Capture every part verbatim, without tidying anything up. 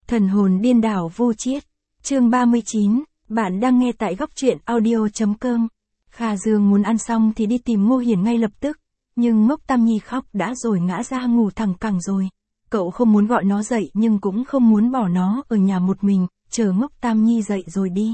Thần hồn điên đảo vô chiết. Chương ba mươi chín, bạn đang nghe tại góc truyện audio chấm com. Kha Dương muốn ăn xong thì đi tìm Ngô Hiền ngay lập tức, nhưng Ngốc Tam Nhi khóc đã rồi ngã ra ngủ thẳng cẳng rồi. Cậu không muốn gọi nó dậy nhưng cũng không muốn bỏ nó ở nhà một mình, chờ Ngốc Tam Nhi dậy rồi đi.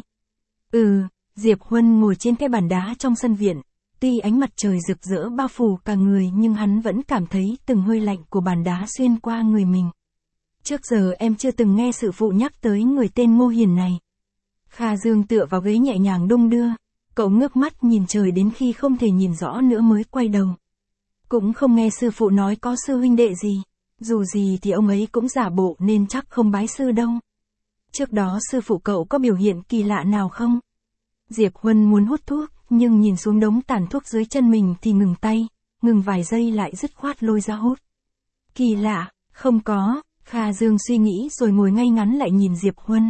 Ừ, Diệp Huân ngồi trên cái bàn đá trong sân viện. Tuy ánh mặt trời rực rỡ bao phủ cả người nhưng hắn vẫn cảm thấy từng hơi lạnh của bàn đá xuyên qua người mình. Trước giờ em chưa từng nghe sư phụ nhắc tới người tên Ngô Hiền này. Kha Dương tựa vào ghế nhẹ nhàng đung đưa, cậu ngước mắt nhìn trời đến khi không thể nhìn rõ nữa mới quay đầu. Cũng không nghe sư phụ nói có sư huynh đệ gì, dù gì thì ông ấy cũng giả bộ nên chắc không bái sư đâu. Trước đó sư phụ cậu có biểu hiện kỳ lạ nào không? Diệp Huân muốn hút thuốc, nhưng nhìn xuống đống tàn thuốc dưới chân mình thì ngừng tay, ngừng vài giây lại dứt khoát lôi ra hút. Kỳ lạ, không có. Kha Dương suy nghĩ rồi ngồi ngay ngắn lại nhìn Diệp Huân.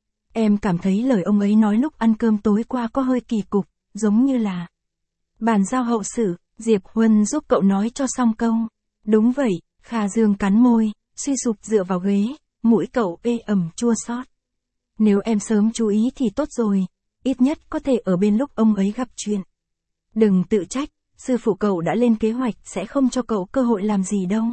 Em cảm thấy lời ông ấy nói lúc ăn cơm tối qua có hơi kỳ cục, giống như là bàn giao hậu sự. Diệp Huân giúp cậu nói cho xong câu. Đúng vậy, Kha Dương cắn môi, suy sụp dựa vào ghế, mũi cậu ê ẩm chua xót. Nếu em sớm chú ý thì tốt rồi, ít nhất có thể ở bên lúc ông ấy gặp chuyện. Đừng tự trách, sư phụ cậu đã lên kế hoạch sẽ không cho cậu cơ hội làm gì đâu.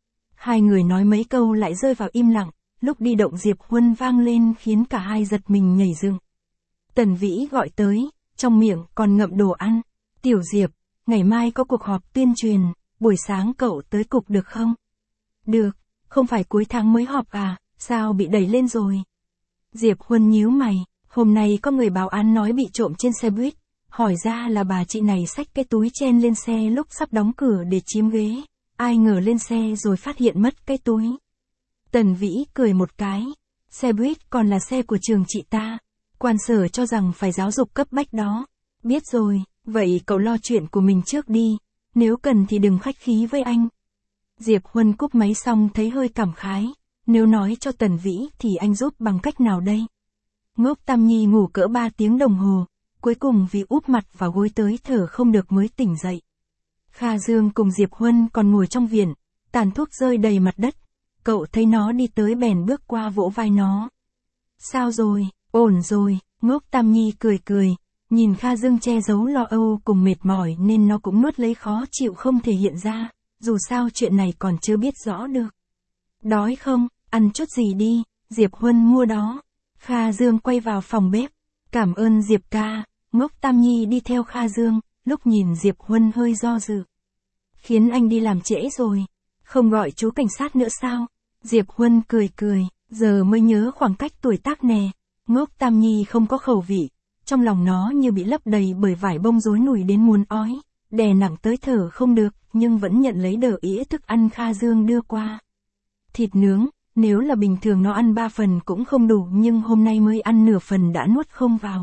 Hai người nói mấy câu lại rơi vào im lặng, lúc đi động Diệp Huân vang lên khiến cả hai giật mình nhảy dựng. Tần Vĩ gọi tới, trong miệng còn ngậm đồ ăn. Tiểu Diệp, ngày mai có cuộc họp tuyên truyền, buổi sáng cậu tới cục được không? Được, không phải cuối tháng mới họp à, sao bị đẩy lên rồi? Diệp Huân nhíu mày, hôm nay có người báo án nói bị trộm trên xe buýt, hỏi ra là bà chị này xách cái túi chen lên xe lúc sắp đóng cửa để chiếm ghế. Ai ngờ lên xe rồi phát hiện mất cái túi. Tần Vĩ cười một cái. Xe buýt còn là xe của trường chị ta. Quan sở cho rằng phải giáo dục cấp bách đó. Biết rồi, vậy cậu lo chuyện của mình trước đi. Nếu cần thì đừng khách khí với anh. Diệp Huân cúp máy xong thấy hơi cảm khái. Nếu nói cho Tần Vĩ thì anh giúp bằng cách nào đây? Ngốc Tam Nhi ngủ cỡ ba tiếng đồng hồ. Cuối cùng vì úp mặt vào gối tới thở không được mới tỉnh dậy. Kha Dương cùng Diệp Huân còn ngồi trong viện, tàn thuốc rơi đầy mặt đất. Cậu thấy nó đi tới bèn bước qua vỗ vai nó. Sao rồi, ổn rồi, Ngốc Tam Nhi cười cười, nhìn Kha Dương che giấu lo âu cùng mệt mỏi nên nó cũng nuốt lấy khó chịu không thể hiện ra, dù sao chuyện này còn chưa biết rõ được. Đói không, ăn chút gì đi, Diệp Huân mua đó. Kha Dương quay vào phòng bếp, cảm ơn Diệp ca. Ngốc Tam Nhi đi theo Kha Dương. Lúc nhìn Diệp Huân hơi do dự. Khiến anh đi làm trễ rồi. Không gọi chú cảnh sát nữa sao? Diệp Huân cười cười, giờ mới nhớ khoảng cách tuổi tác nè. Ngốc Tam Nhi không có khẩu vị. Trong lòng nó như bị lấp đầy bởi vải bông rối nùi đến muốn ói. Đè nặng tới thở không được, nhưng vẫn nhận lấy đờ ĩa thức ăn Kha Dương đưa qua. Thịt nướng, nếu là bình thường nó ăn ba phần cũng không đủ nhưng hôm nay mới ăn nửa phần đã nuốt không vào.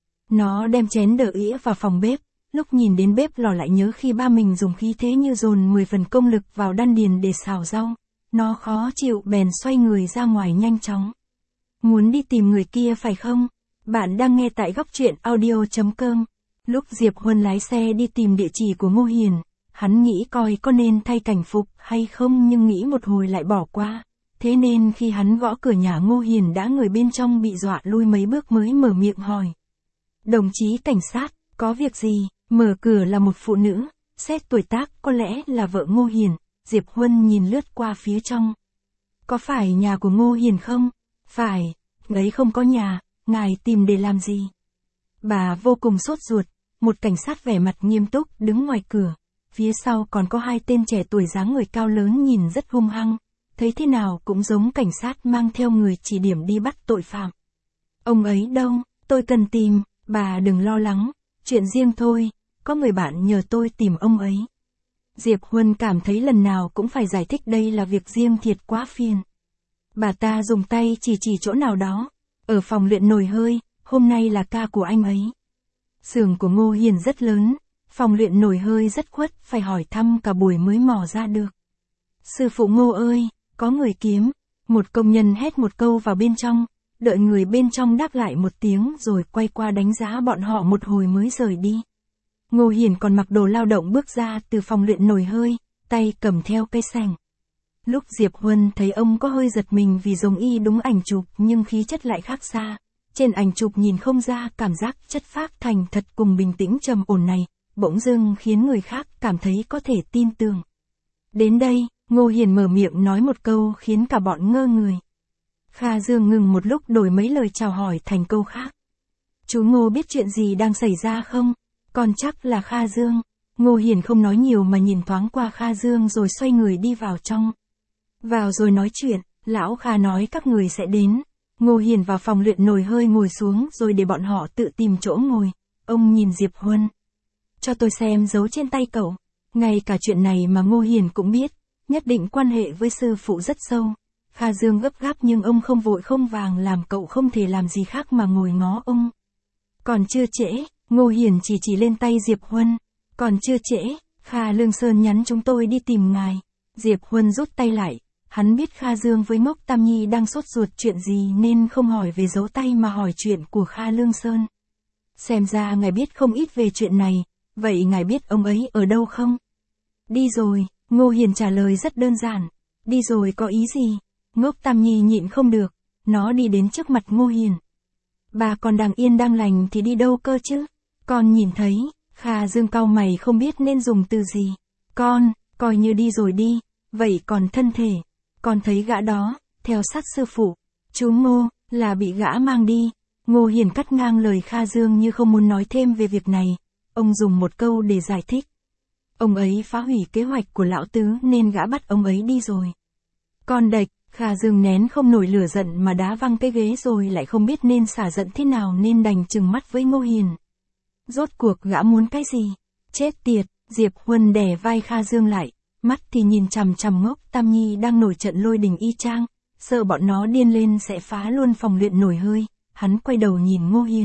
Nó đem chén đờ ĩa vào phòng bếp. Lúc nhìn đến bếp lò lại nhớ khi ba mình dùng khí thế như dồn mười phần công lực vào đan điền để xào rau. Nó khó chịu bèn xoay người ra ngoài nhanh chóng. Muốn đi tìm người kia phải không? Bạn đang nghe tại góc truyện audio chấm com. Lúc Diệp Huân lái xe đi tìm địa chỉ của Ngô Hiền, hắn nghĩ coi có nên thay cảnh phục hay không nhưng nghĩ một hồi lại bỏ qua. Thế nên khi hắn gõ cửa nhà Ngô Hiền đã người bên trong bị dọa lui mấy bước mới mở miệng hỏi. Đồng chí cảnh sát, có việc gì? Mở cửa là một phụ nữ, xét tuổi tác có lẽ là vợ Ngô Hiền. Diệp Huân nhìn lướt qua phía trong. Có phải nhà của Ngô Hiền không? Phải, đấy không có nhà, ngài tìm để làm gì? Bà vô cùng sốt ruột, một cảnh sát vẻ mặt nghiêm túc đứng ngoài cửa. Phía sau còn có hai tên trẻ tuổi dáng người cao lớn nhìn rất hung hăng. Thấy thế nào cũng giống cảnh sát mang theo người chỉ điểm đi bắt tội phạm. Ông ấy đâu, tôi cần tìm, bà đừng lo lắng, chuyện riêng thôi. Có người bạn nhờ tôi tìm ông ấy. Diệp Huân cảm thấy lần nào cũng phải giải thích đây là việc riêng thiệt quá phiền. Bà ta dùng tay chỉ chỉ chỗ nào đó. Ở phòng luyện nồi hơi, hôm nay là ca của anh ấy. Xưởng của Ngô Hiền rất lớn, phòng luyện nồi hơi rất khuất, phải hỏi thăm cả buổi mới mò ra được. Sư phụ Ngô ơi, có người kiếm. Một công nhân hét một câu vào bên trong, đợi người bên trong đáp lại một tiếng rồi quay qua đánh giá bọn họ một hồi mới rời đi. Ngô Hiền còn mặc đồ lao động bước ra từ phòng luyện nồi hơi, tay cầm theo cây sành. Lúc Diệp Huân thấy ông có hơi giật mình vì giống y đúng ảnh chụp nhưng khí chất lại khác xa. Trên ảnh chụp nhìn không ra cảm giác chất phác thành thật cùng bình tĩnh trầm ổn này, bỗng dưng khiến người khác cảm thấy có thể tin tưởng. Đến đây, Ngô Hiền mở miệng nói một câu khiến cả bọn ngơ người. Kha Dương ngừng một lúc đổi mấy lời chào hỏi thành câu khác. Chú Ngô biết chuyện gì đang xảy ra không? Còn chắc là Kha Dương. Ngô Hiền không nói nhiều mà nhìn thoáng qua Kha Dương rồi xoay người đi vào trong. Vào rồi nói chuyện, lão Kha nói các người sẽ đến. Ngô Hiền vào phòng luyện nồi hơi ngồi xuống rồi để bọn họ tự tìm chỗ ngồi. Ông nhìn Diệp Huân. Cho tôi xem dấu trên tay cậu. Ngay cả chuyện này mà Ngô Hiền cũng biết, nhất định quan hệ với sư phụ rất sâu. Kha Dương gấp gáp nhưng ông không vội không vàng làm cậu không thể làm gì khác mà ngồi ngó ông. Còn chưa trễ, Ngô Hiền chỉ chỉ lên tay Diệp Huân. Còn chưa trễ, Kha Lương Sơn nhắn chúng tôi đi tìm ngài. Diệp Huân rút tay lại, hắn biết Kha Dương với Ngốc Tam Nhi đang sốt ruột chuyện gì nên không hỏi về dấu tay mà hỏi chuyện của Kha Lương Sơn. Xem ra ngài biết không ít về chuyện này, vậy ngài biết ông ấy ở đâu không? Đi rồi, Ngô Hiền trả lời rất đơn giản. Đi rồi có ý gì? Ngốc Tam Nhi nhịn không được, nó đi đến trước mặt Ngô Hiền. Bà còn đang yên đang lành thì đi đâu cơ chứ? Con nhìn thấy, Kha Dương cau mày không biết nên dùng từ gì. Con, coi như đi rồi đi, vậy còn thân thể, con thấy gã đó, theo sát sư phụ, chú Ngô, là bị gã mang đi. Ngô Hiền cắt ngang lời Kha Dương như không muốn nói thêm về việc này, ông dùng một câu để giải thích. Ông ấy phá hủy kế hoạch của lão tứ nên gã bắt ông ấy đi rồi. Con đệch, Kha Dương nén không nổi lửa giận mà đá văng cái ghế rồi lại không biết nên xả giận thế nào nên đành trừng mắt với Ngô Hiền. Rốt cuộc gã muốn cái gì? Chết tiệt, Diệp Huân đè vai Kha Dương lại, mắt thì nhìn chằm chằm Ngốc Tam Nhi đang nổi trận lôi đình y chang, sợ bọn nó điên lên sẽ phá luôn phòng luyện nổi hơi, hắn quay đầu nhìn Ngô Hiền.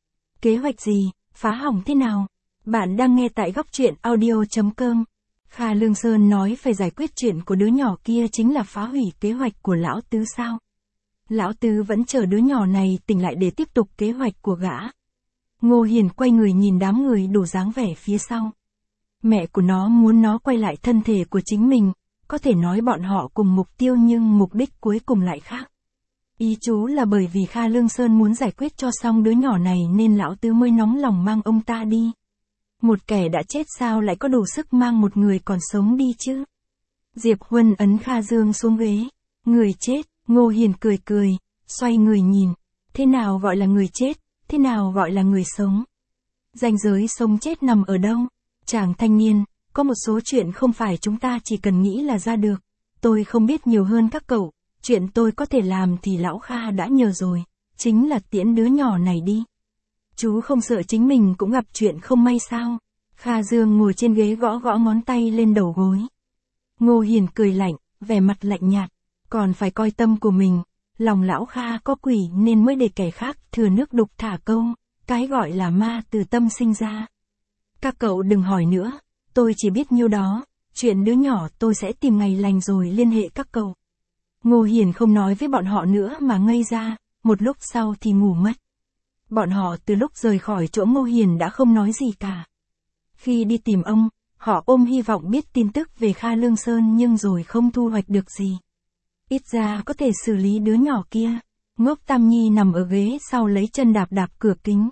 Kế hoạch gì, phá hỏng thế nào? Bạn đang nghe tại góc truyện audio chấm com. Kha Lương Sơn nói phải giải quyết chuyện của đứa nhỏ kia chính là phá hủy kế hoạch của lão tứ sao? Lão tứ vẫn chờ đứa nhỏ này tỉnh lại để tiếp tục kế hoạch của gã. Ngô Hiền quay người nhìn đám người đủ dáng vẻ phía sau. Mẹ của nó muốn nó quay lại thân thể của chính mình, có thể nói bọn họ cùng mục tiêu nhưng mục đích cuối cùng lại khác. Ý chú là bởi vì Kha Lương Sơn muốn giải quyết cho xong đứa nhỏ này nên lão tứ mới nóng lòng mang ông ta đi. Một kẻ đã chết sao lại có đủ sức mang một người còn sống đi chứ? Diệp Huân ấn Kha Dương xuống ghế. Người chết, Ngô Hiền cười cười, xoay người nhìn. Thế nào gọi là người chết, thế nào gọi là người sống? Ranh giới sống chết nằm ở đâu? Chàng thanh niên, có một số chuyện không phải chúng ta chỉ cần nghĩ là ra được. Tôi không biết nhiều hơn các cậu, chuyện tôi có thể làm thì lão Kha đã nhờ rồi, chính là tiễn đứa nhỏ này đi. Chú không sợ chính mình cũng gặp chuyện không may sao? Kha Dương ngồi trên ghế gõ gõ ngón tay lên đầu gối. Ngô Hiền cười lạnh, vẻ mặt lạnh nhạt, còn phải coi tâm của mình, lòng lão Kha có quỷ nên mới để kẻ khác thừa nước đục thả câu, cái gọi là ma từ tâm sinh ra. Các cậu đừng hỏi nữa, tôi chỉ biết nhiêu đó, chuyện đứa nhỏ tôi sẽ tìm ngày lành rồi liên hệ các cậu. Ngô Hiền không nói với bọn họ nữa mà ngây ra, một lúc sau thì ngủ mất. Bọn họ từ lúc rời khỏi chỗ Ngô Hiền đã không nói gì cả. Khi đi tìm ông, họ ôm hy vọng biết tin tức về Kha Lương Sơn nhưng rồi không thu hoạch được gì. Ít ra có thể xử lý đứa nhỏ kia. Ngốc Tam Nhi nằm ở ghế sau lấy chân đạp đạp cửa kính.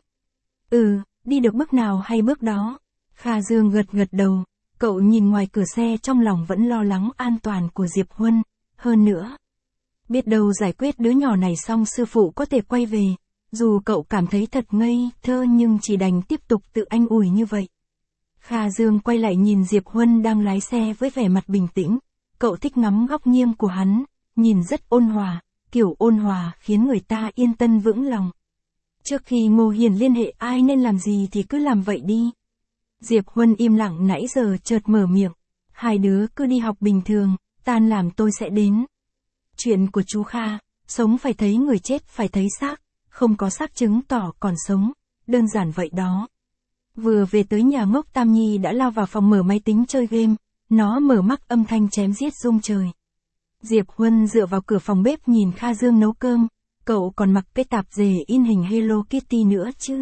Ừ, đi được bước nào hay bước đó. Kha Dương gật gật đầu, cậu nhìn ngoài cửa xe trong lòng vẫn lo lắng an toàn của Diệp Huân. Hơn nữa, biết đâu giải quyết đứa nhỏ này xong sư phụ có thể quay về. Dù cậu cảm thấy thật ngây thơ nhưng chỉ đành tiếp tục tự anh ủi như vậy. Kha Dương quay lại nhìn Diệp Huân đang lái xe với vẻ mặt bình tĩnh. Cậu thích ngắm góc nghiêng của hắn, nhìn rất ôn hòa, kiểu ôn hòa khiến người ta yên tâm vững lòng. Trước khi Ngô Hiền liên hệ ai nên làm gì thì cứ làm vậy đi. Diệp Huân im lặng nãy giờ chợt mở miệng. Hai đứa cứ đi học bình thường, tan làm tôi sẽ đến. Chuyện của chú Kha, sống phải thấy người chết phải thấy xác, không có xác chứng tỏ còn sống, đơn giản vậy đó. Vừa về tới nhà Ngốc Tam Nhi đã lao vào phòng mở máy tính chơi game, nó mở mắt âm thanh chém giết rung trời. Diệp Huân dựa vào cửa phòng bếp nhìn Kha Dương nấu cơm, cậu còn mặc cái tạp dề in hình Hello Kitty nữa chứ.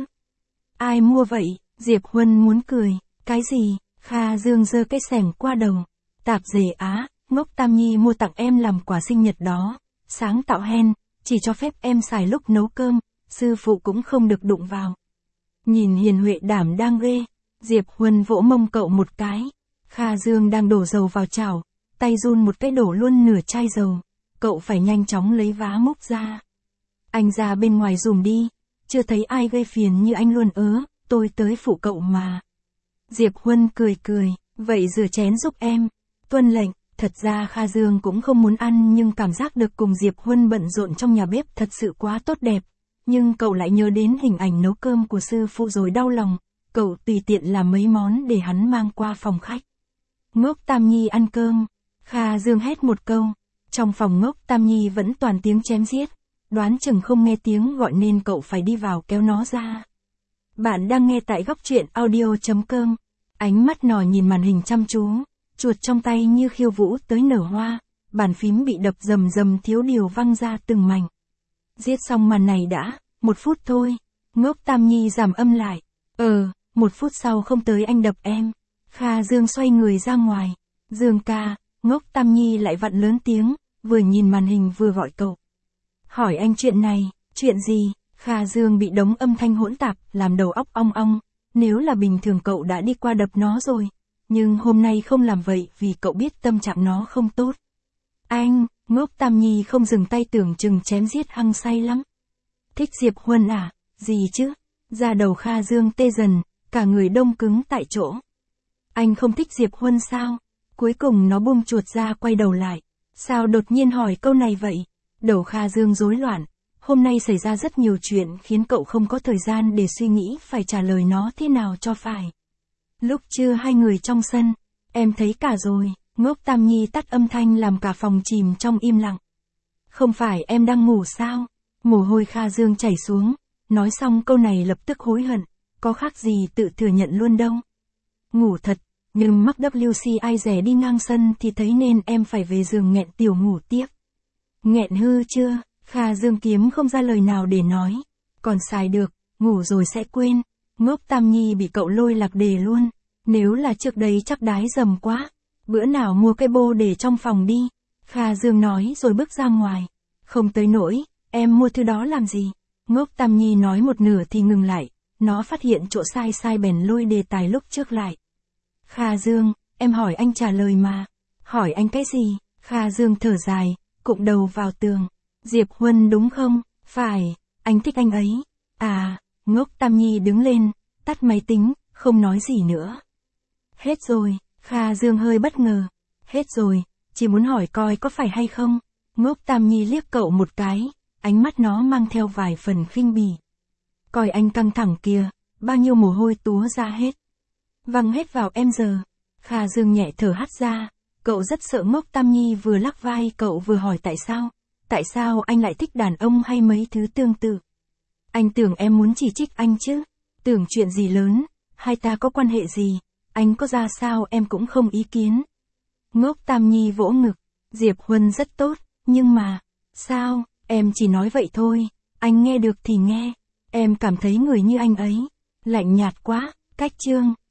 Ai mua vậy? Diệp Huân muốn cười, cái gì? Kha Dương giơ cái xẻng qua đầu. Tạp dề á, Ngốc Tam Nhi mua tặng em làm quà sinh nhật đó, sáng tạo hen, chỉ cho phép em xài lúc nấu cơm, sư phụ cũng không được đụng vào. Nhìn hiền huệ đảm đang ghê, Diệp Huân vỗ mông cậu một cái. Kha Dương đang đổ dầu vào chảo, tay run một cái đổ luôn nửa chai dầu, cậu phải nhanh chóng lấy vá múc ra. Anh ra bên ngoài dùm đi, chưa thấy ai gây phiền như anh luôn ớ, tôi tới phụ cậu mà. Diệp Huân cười cười, vậy rửa chén giúp em. Tuân lệnh. Thật ra Kha Dương cũng không muốn ăn nhưng cảm giác được cùng Diệp Huân bận rộn trong nhà bếp thật sự quá tốt đẹp. Nhưng cậu lại nhớ đến hình ảnh nấu cơm của sư phụ rồi đau lòng, cậu tùy tiện làm mấy món để hắn mang qua phòng khách. Ngốc Tam Nhi ăn cơm, Kha Dương hét một câu, trong phòng Ngốc Tam Nhi vẫn toàn tiếng chém giết, đoán chừng không nghe tiếng gọi nên cậu phải đi vào kéo nó ra. Bạn đang nghe tại góc truyện audio.com, ánh mắt nỏ nhìn màn hình chăm chú. Chuột trong tay như khiêu vũ tới nở hoa, bàn phím bị đập rầm rầm thiếu điều văng ra từng mảnh. Giết xong màn này đã, một phút thôi. Ngốc Tam Nhi giảm âm lại. Ờ, một phút sau không tới anh đập em. Kha Dương xoay người ra ngoài. Dương ca, Ngốc Tam Nhi lại vặn lớn tiếng, vừa nhìn màn hình vừa gọi cậu. Hỏi anh chuyện này, chuyện gì? Kha Dương bị đống âm thanh hỗn tạp, làm đầu óc ong ong. Nếu là bình thường cậu đã đi qua đập nó rồi. Nhưng hôm nay không làm vậy vì cậu biết tâm trạng nó không tốt. Anh, Ngốc Tam Nhi không dừng tay tưởng chừng chém giết hăng say lắm. Thích Diệp Huân à? Gì chứ? Da đầu Kha Dương tê dần, cả người đông cứng tại chỗ. Anh không thích Diệp Huân sao? Cuối cùng nó buông chuột ra quay đầu lại. Sao đột nhiên hỏi câu này vậy? Đầu Kha Dương rối loạn. Hôm nay xảy ra rất nhiều chuyện khiến cậu không có thời gian để suy nghĩ phải trả lời nó thế nào cho phải. Lúc trưa hai người trong sân, em thấy cả rồi. Ngốc Tam Nhi tắt âm thanh làm cả phòng chìm trong im lặng. Không phải em đang ngủ sao? Mồ hôi Kha Dương chảy xuống, nói xong câu này lập tức hối hận, có khác gì tự thừa nhận luôn đâu. Ngủ thật, nhưng mắc vê xê ai rẻ đi ngang sân thì thấy nên em phải về giường nghẹn tiểu ngủ tiếp. Nghẹn hư chưa? Kha Dương kiếm không ra lời nào để nói. Còn xài được, ngủ rồi sẽ quên. Ngốc Tam Nhi bị cậu lôi lạc đề luôn. Nếu là trước đây chắc đái dầm quá. Bữa nào mua cái bô để trong phòng đi. Kha Dương nói rồi bước ra ngoài. Không tới nỗi, em mua thứ đó làm gì? Ngốc Tam Nhi nói một nửa thì ngừng lại. Nó phát hiện chỗ sai sai bèn lôi đề tài lúc trước lại. Kha Dương, em hỏi anh trả lời mà. Hỏi anh cái gì? Kha Dương thở dài, cụm đầu vào tường. Diệp Huân đúng không? Phải, anh thích anh ấy. À, Ngốc Tam Nhi đứng lên, tắt máy tính, không nói gì nữa. Hết rồi, Kha Dương hơi bất ngờ. Hết rồi, chỉ muốn hỏi coi có phải hay không. Ngốc Tam Nhi liếc cậu một cái, ánh mắt nó mang theo vài phần khinh bỉ. Coi anh căng thẳng kìa, bao nhiêu mồ hôi túa ra hết. Văng hết vào em giờ. Kha Dương nhẹ thở hắt ra, cậu rất sợ Ngốc Tam Nhi vừa lắc vai cậu vừa hỏi tại sao. Tại sao anh lại thích đàn ông hay mấy thứ tương tự? Anh tưởng em muốn chỉ trích anh chứ? Tưởng chuyện gì lớn, hai ta có quan hệ gì? Anh có ra sao em cũng không ý kiến. Ngốc Tam Nhi vỗ ngực. Diệp Huân rất tốt, nhưng mà... Sao, em chỉ nói vậy thôi. Anh nghe được thì nghe. Em cảm thấy người như anh ấy. Lạnh nhạt quá, cách chương.